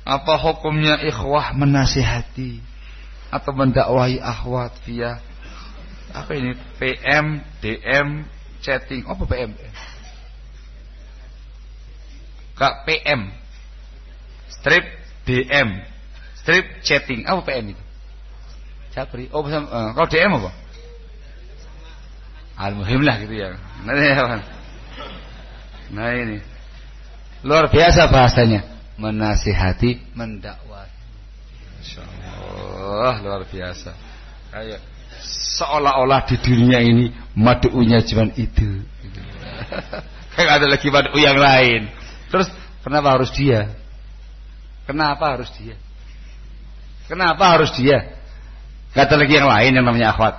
Apa hukumnya ikhwah menasihati atau mendakwahi akhwat via apa ini, PM, DM, chatting? Apa PM? Kak PM, strip DM, strip chatting. Apa PM itu? Capri. Oh, kalau DM apa? Al-muhim lah gitu ya. Nah ini luar biasa bahasanya, menasihati, mendakwahi. Masyaallah, luar biasa. Kayak seolah-olah di dunia ini mad'unya cuma itu. Kayak ada lagi mad'u yang lain. Terus kenapa harus dia? Kenapa harus dia? Kenapa harus dia? Kata lagi yang lain yang namanya akhwat.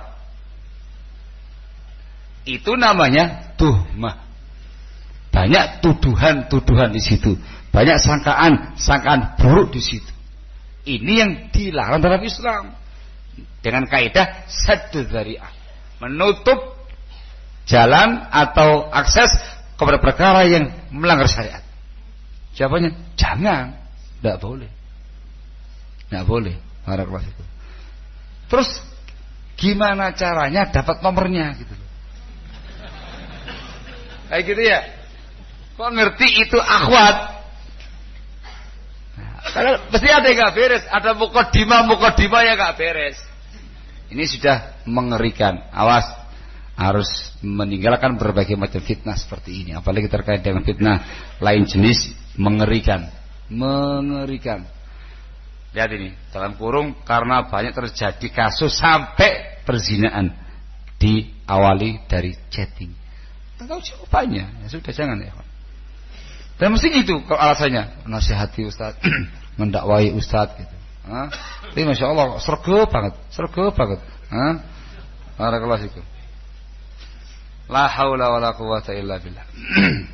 Itu namanya tuhmah. Banyak tuduhan-tuduhan di situ. Banyak sangkaan buruk di situ. Ini yang dilarang dalam Islam. Dengan kaidah saddud dzari'ah, menutup jalan atau akses kepada perkara yang melanggar syariat. Jawabannya jangan, tidak boleh. Tidak boleh. Barakallahu fikum. Terus gimana caranya dapat nomornya gitu loh. Kayak gitu ya. Kok ngerti itu akhwat? Nah, karena pasti ada yang gak beres, ada mukaddimah yang gak beres. Ini sudah mengerikan. Awas, harus meninggalkan berbagai macam fitnah seperti ini. Apalagi terkait dengan fitnah lain jenis, mengerikan. Mengerikan. Lihat ini, dalam kurung, karena banyak terjadi kasus sampai perzinaan diawali dari chatting. Tahu jawabannya, ya sudah jangan ya. Dan mesti itu kalau alasannya, nasihati Ustaz, mendakwahi Ustaz gitu. Tapi Masya Allah serga banget. Barakallahu fikum. La haula wala quwwata illa billah.